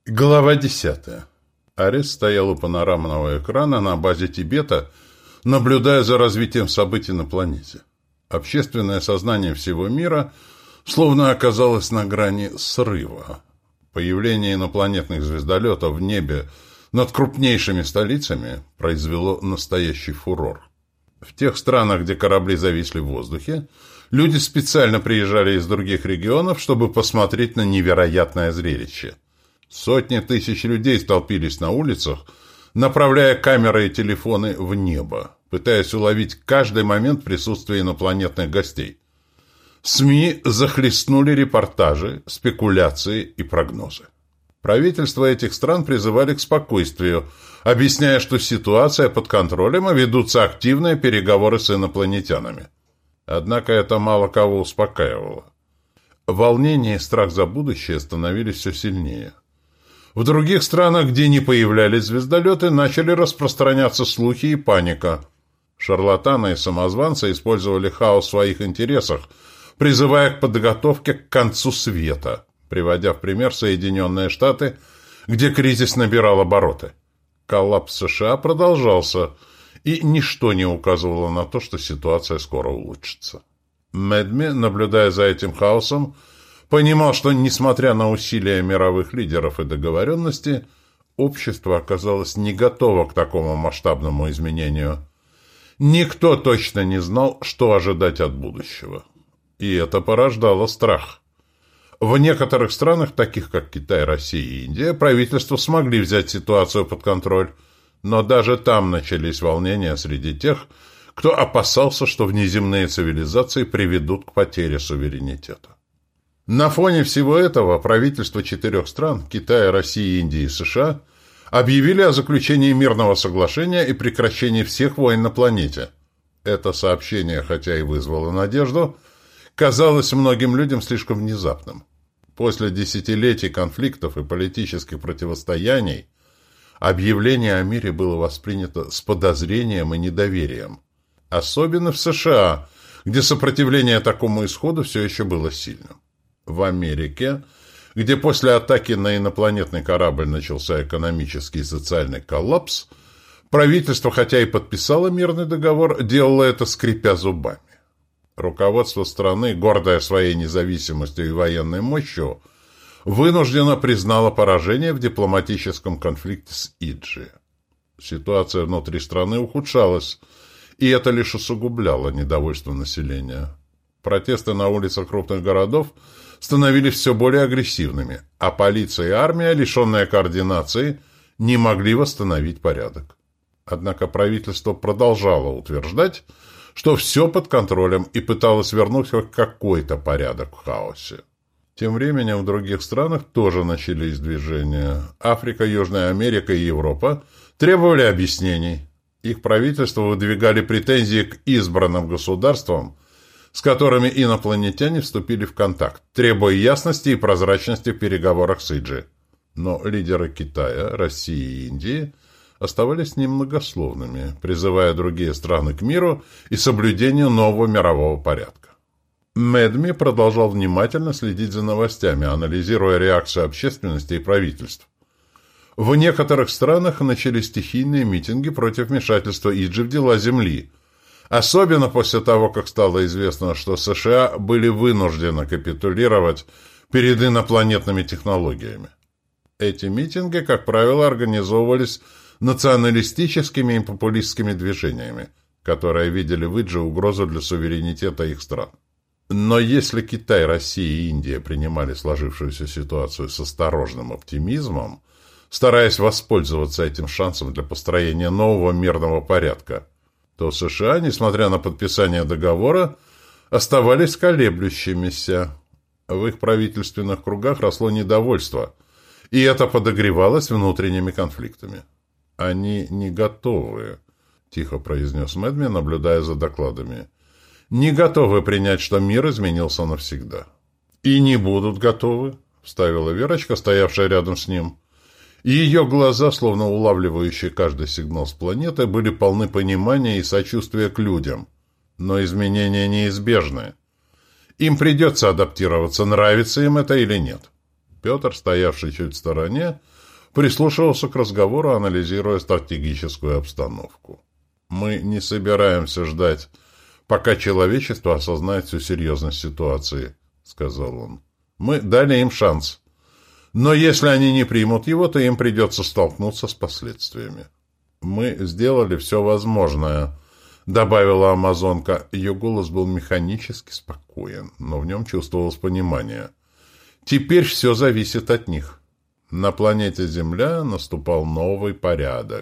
Глава 10. Арес стоял у панорамного экрана на базе Тибета, наблюдая за развитием событий на планете. Общественное сознание всего мира словно оказалось на грани срыва. Появление инопланетных звездолетов в небе над крупнейшими столицами произвело настоящий фурор. В тех странах, где корабли зависли в воздухе, люди специально приезжали из других регионов, чтобы посмотреть на невероятное зрелище. Сотни тысяч людей столпились на улицах, направляя камеры и телефоны в небо, пытаясь уловить каждый момент присутствия инопланетных гостей. СМИ захлестнули репортажи, спекуляции и прогнозы. Правительства этих стран призывали к спокойствию, объясняя, что ситуация под контролем и ведутся активные переговоры с инопланетянами. Однако это мало кого успокаивало. Волнение и страх за будущее становились все сильнее. В других странах, где не появлялись звездолеты, начали распространяться слухи и паника. Шарлатаны и самозванцы использовали хаос в своих интересах, призывая к подготовке к концу света, приводя в пример Соединенные Штаты, где кризис набирал обороты. Коллапс США продолжался, и ничто не указывало на то, что ситуация скоро улучшится. Медми, наблюдая за этим хаосом, понимал, что, несмотря на усилия мировых лидеров и договоренности, общество оказалось не готово к такому масштабному изменению. Никто точно не знал, что ожидать от будущего. И это порождало страх. В некоторых странах, таких как Китай, Россия и Индия, правительства смогли взять ситуацию под контроль, но даже там начались волнения среди тех, кто опасался, что внеземные цивилизации приведут к потере суверенитета. На фоне всего этого правительства 4 стран – Китая, России, Индии и США – объявили о заключении мирного соглашения и прекращении всех войн на планете. Это сообщение, хотя и вызвало надежду, казалось многим людям слишком внезапным. После десятилетий конфликтов и политических противостояний объявление о мире было воспринято с подозрением и недоверием. Особенно в США, где сопротивление такому исходу все еще было сильным. В Америке, где после атаки на инопланетный корабль начался экономический и социальный коллапс, правительство, хотя и подписало мирный договор, делало это скрипя зубами. Руководство страны, гордое своей независимостью и военной мощью, вынужденно признало поражение в дипломатическом конфликте с Иджи. Ситуация внутри страны ухудшалась, и это лишь усугубляло недовольство населения. Протесты на улицах крупных городов становились все более агрессивными, а полиция и армия, лишенные координации, не могли восстановить порядок. Однако правительство продолжало утверждать, что все под контролем, и пыталось вернуть хоть какой-то порядок в хаосе. Тем временем в других странах тоже начались движения. Африка, Южная Америка и Европа требовали объяснений. Их правительства выдвигали претензии к избранным государствам, с которыми инопланетяне вступили в контакт, требуя ясности и прозрачности в переговорах с Иджи. Но лидеры Китая, России и Индии оставались немногословными, призывая другие страны к миру и соблюдению нового мирового порядка. Медми продолжал внимательно следить за новостями, анализируя реакцию общественности и правительств. В некоторых странах начались стихийные митинги против вмешательства Иджи в дела Земли, особенно после того, как стало известно, что США были вынуждены капитулировать перед инопланетными технологиями. Эти митинги, как правило, организовывались националистическими и популистскими движениями, которые видели в Иджи угрозу для суверенитета их стран. Но если Китай, Россия и Индия принимали сложившуюся ситуацию с осторожным оптимизмом, стараясь воспользоваться этим шансом для построения нового мирного порядка, то США, несмотря на подписание договора, оставались колеблющимися. В их правительственных кругах росло недовольство, и это подогревалось внутренними конфликтами. «Они не готовы», — тихо произнес Медми, наблюдая за докладами. «Не готовы принять, что мир изменился навсегда». «И не будут готовы», — вставила Верочка, стоявшая рядом с ним. И ее глаза, словно улавливающие каждый сигнал с планеты, были полны понимания и сочувствия к людям. Но изменения неизбежны. Им придется адаптироваться, нравится им это или нет. Петр, стоявший чуть в стороне, прислушивался к разговору, анализируя стратегическую обстановку. «Мы не собираемся ждать, пока человечество осознает всю серьезность ситуации», — сказал он. «Мы дали им шанс. Но если они не примут его, то им придется столкнуться с последствиями». «Мы сделали все возможное», — добавила амазонка. Ее голос был механически спокоен, но в нем чувствовалось понимание. «Теперь все зависит от них». На планете Земля наступал новый порядок.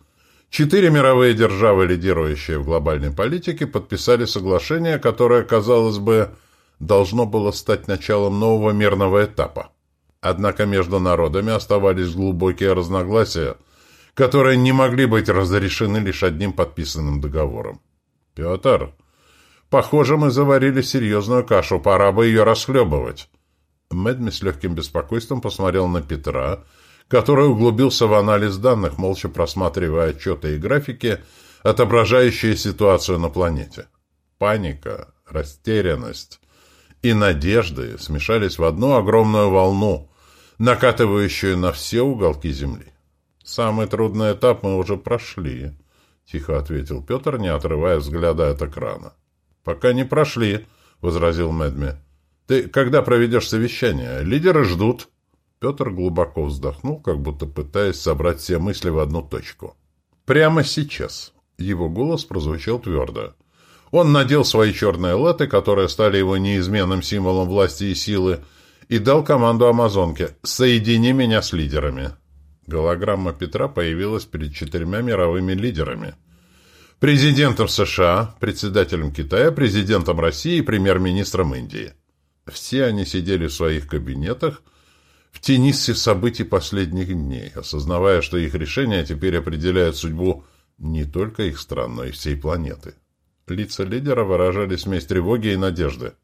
4 мировые державы, лидирующие в глобальной политике, подписали соглашение, которое, казалось бы, должно было стать началом нового мирного этапа. Однако между народами оставались глубокие разногласия, которые не могли быть разрешены лишь одним подписанным договором. «Петр, похоже, мы заварили серьезную кашу, пора бы ее расхлебывать». Мэдми с легким беспокойством посмотрел на Петра, который углубился в анализ данных, молча просматривая отчеты и графики, отображающие ситуацию на планете. Паника, растерянность и надежды смешались в одну огромную волну, накатывающую на все уголки Земли. «Самый трудный этап мы уже прошли», — тихо ответил Петр, не отрывая взгляда от экрана. «Пока не прошли», — возразил Мэдми. «Ты когда проведешь совещание? Лидеры ждут». Петр глубоко вздохнул, как будто пытаясь собрать все мысли в одну точку. «Прямо сейчас». Его голос прозвучал твердо. Он надел свои черные латы, которые стали его неизменным символом власти и силы, и дал команду амазонке: «Соедини меня с лидерами». Голограмма Петра появилась перед 4 мировыми лидерами. Президентом США, председателем Китая, президентом России и премьер-министром Индии. Все они сидели в своих кабинетах, в тени событий последних дней, осознавая, что их решения теперь определяют судьбу не только их стран, но и всей планеты. Лица лидера выражали смесь тревоги и надежды.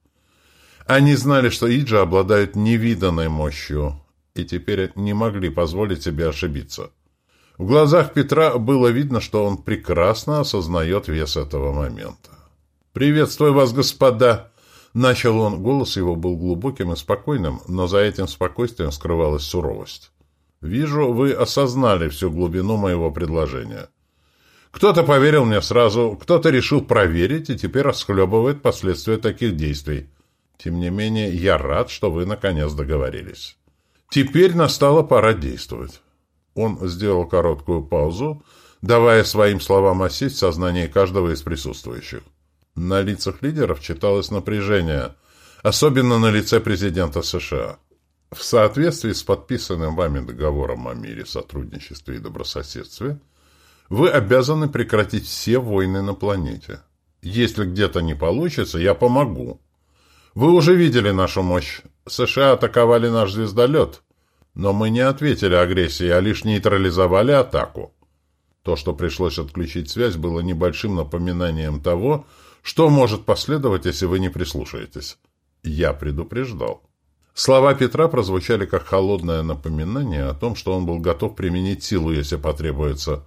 Они знали, что Иджа обладают невиданной мощью, и теперь не могли позволить себе ошибиться. В глазах Петра было видно, что он прекрасно осознает вес этого момента. «Приветствую вас, господа!» Начал он, голос его был глубоким и спокойным, но за этим спокойствием скрывалась суровость. «Вижу, вы осознали всю глубину моего предложения. Кто-то поверил мне сразу, кто-то решил проверить и теперь расхлебывает последствия таких действий. Тем не менее, я рад, что вы наконец договорились. Теперь настала пора действовать». Он сделал короткую паузу, давая своим словам осесть в сознании каждого из присутствующих. На лицах лидеров читалось напряжение, особенно на лице президента США. В соответствии с подписанным вами договором о мире, сотрудничестве и добрососедстве, вы обязаны прекратить все войны на планете. Если где-то не получится, я помогу. Вы уже видели нашу мощь. США атаковали наш звездолет, но мы не ответили агрессией, а лишь нейтрализовали атаку. То, что пришлось отключить связь, было небольшим напоминанием того, что может последовать, если вы не прислушаетесь. Я предупреждал. Слова Петра прозвучали как холодное напоминание о том, что он был готов применить силу, если потребуется.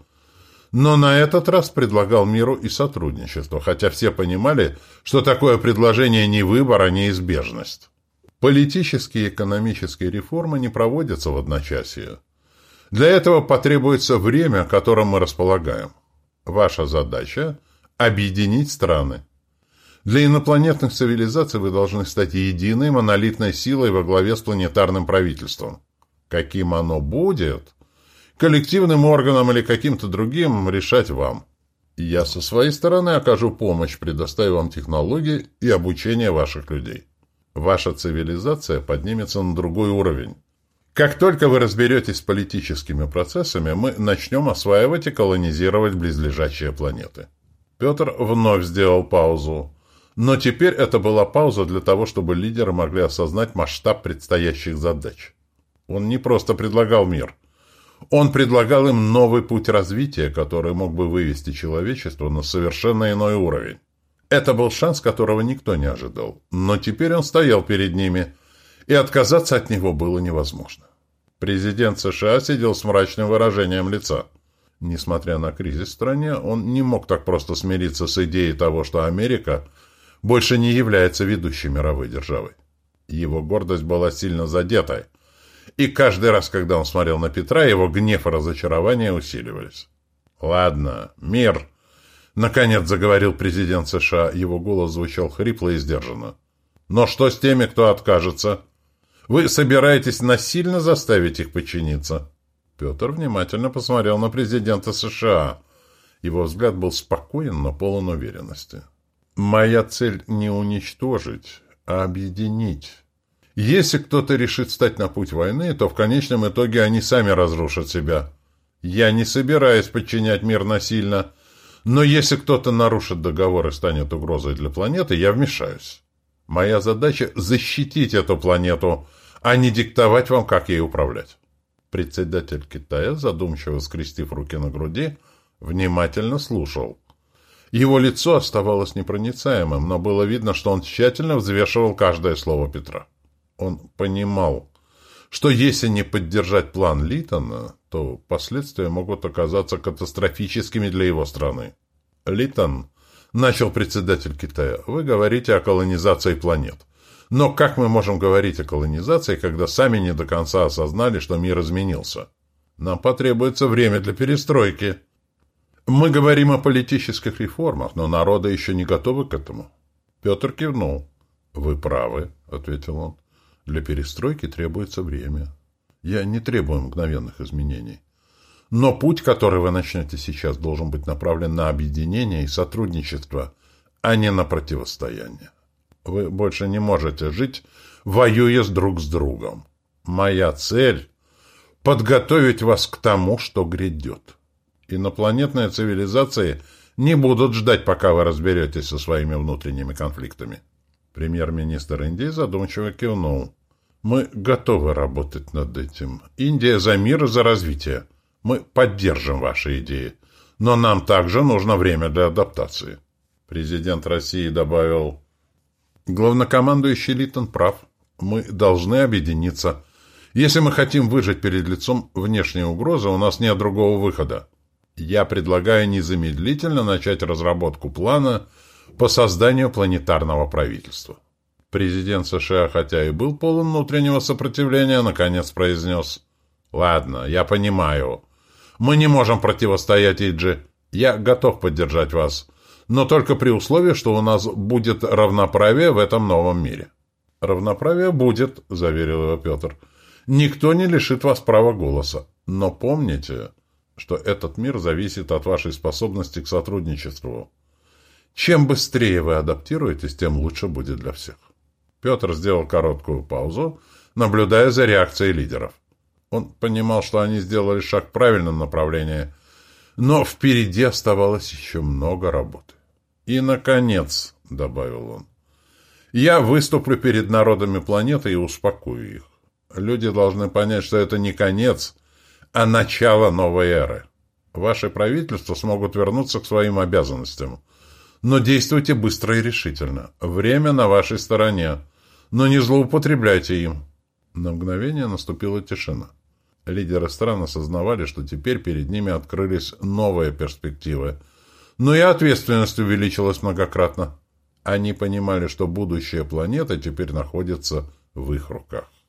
Но на этот раз предлагал миру и сотрудничество, хотя все понимали, что такое предложение не выбор, а неизбежность. Политические и экономические реформы не проводятся в одночасье. Для этого потребуется время, которым мы располагаем. Ваша задача – объединить страны. Для инопланетных цивилизаций вы должны стать единой монолитной силой во главе с планетарным правительством. Каким оно будет, коллективным органом или каким-то другим, решать вам. Я со своей стороны окажу помощь, предоставив вам технологии и обучение ваших людей. Ваша цивилизация поднимется на другой уровень. Как только вы разберетесь с политическими процессами, мы начнем осваивать и колонизировать близлежащие планеты. Петр вновь сделал паузу. Но теперь это была пауза для того, чтобы лидеры могли осознать масштаб предстоящих задач. Он не просто предлагал мир. Он предлагал им новый путь развития, который мог бы вывести человечество на совершенно иной уровень. Это был шанс, которого никто не ожидал. Но теперь он стоял перед ними, и отказаться от него было невозможно. Президент США сидел с мрачным выражением лица. Несмотря на кризис в стране, он не мог так просто смириться с идеей того, что Америка больше не является ведущей мировой державой. Его гордость была сильно задета, И каждый раз, когда он смотрел на Петра, его гнев и разочарование усиливались. «Ладно, мир!» — наконец заговорил президент США. Его голос звучал хрипло и сдержанно. «Но что с теми, кто откажется? Вы собираетесь насильно заставить их подчиниться?» Петр внимательно посмотрел на президента США. Его взгляд был спокоен, но полон уверенности. «Моя цель не уничтожить, а объединить. Если кто-то решит встать на путь войны, то в конечном итоге они сами разрушат себя. Я не собираюсь подчинять мир насильно, но если кто-то нарушит договор и станет угрозой для планеты, я вмешаюсь. Моя задача — защитить эту планету, а не диктовать вам, как ей управлять». Председатель Китая, задумчиво скрестив руки на груди, внимательно слушал. Его лицо оставалось непроницаемым, но было видно, что он тщательно взвешивал каждое слово Петра. Он понимал, что если не поддержать план Литтона, то последствия могут оказаться катастрофическими для его страны. «Литтон», — начал председатель Китая, — «вы говорите о колонизации планет. Но как мы можем говорить о колонизации, когда сами не до конца осознали, что мир изменился? Нам потребуется время для перестройки. Мы говорим о политических реформах, но народы еще не готовы к этому». Петр кивнул. «Вы правы», — ответил он. «Для перестройки требуется время. Я не требую мгновенных изменений. Но путь, который вы начнете сейчас, должен быть направлен на объединение и сотрудничество, а не на противостояние. Вы больше не можете жить, воюя друг с другом. Моя цель — подготовить вас к тому, что грядет. Инопланетные цивилизации не будут ждать, пока вы разберетесь со своими внутренними конфликтами». Премьер-министр Индии задумчиво кивнул. «Мы готовы работать над этим. Индия за мир и за развитие. Мы поддержим ваши идеи. Но нам также нужно время для адаптации». Президент России добавил: «Главнокомандующий Литтон прав. Мы должны объединиться. Если мы хотим выжить перед лицом внешней угрозы, у нас нет другого выхода. Я предлагаю незамедлительно начать разработку плана по созданию планетарного правительства». Президент США, хотя и был полон внутреннего сопротивления, наконец произнес: «Ладно, я понимаю. Мы не можем противостоять Иджи. Я готов поддержать вас, но только при условии, что у нас будет равноправие в этом новом мире». «Равноправие будет», — заверил его Петр. «Никто не лишит вас права голоса. Но помните, что этот мир зависит от вашей способности к сотрудничеству. Чем быстрее вы адаптируетесь, тем лучше будет для всех». Петр сделал короткую паузу, наблюдая за реакцией лидеров. Он понимал, что они сделали шаг в правильном направлении, но впереди оставалось еще много работы. «И, наконец», — добавил он, — «я выступлю перед народами планеты и успокою их. Люди должны понять, что это не конец, а начало новой эры. Ваши правительства смогут вернуться к своим обязанностям. Но действуйте быстро и решительно. Время на вашей стороне. Но не злоупотребляйте им». На мгновение наступила тишина. Лидеры стран осознавали, что теперь перед ними открылись новые перспективы. Но и ответственность увеличилась многократно. Они понимали, что будущее планеты теперь находится в их руках.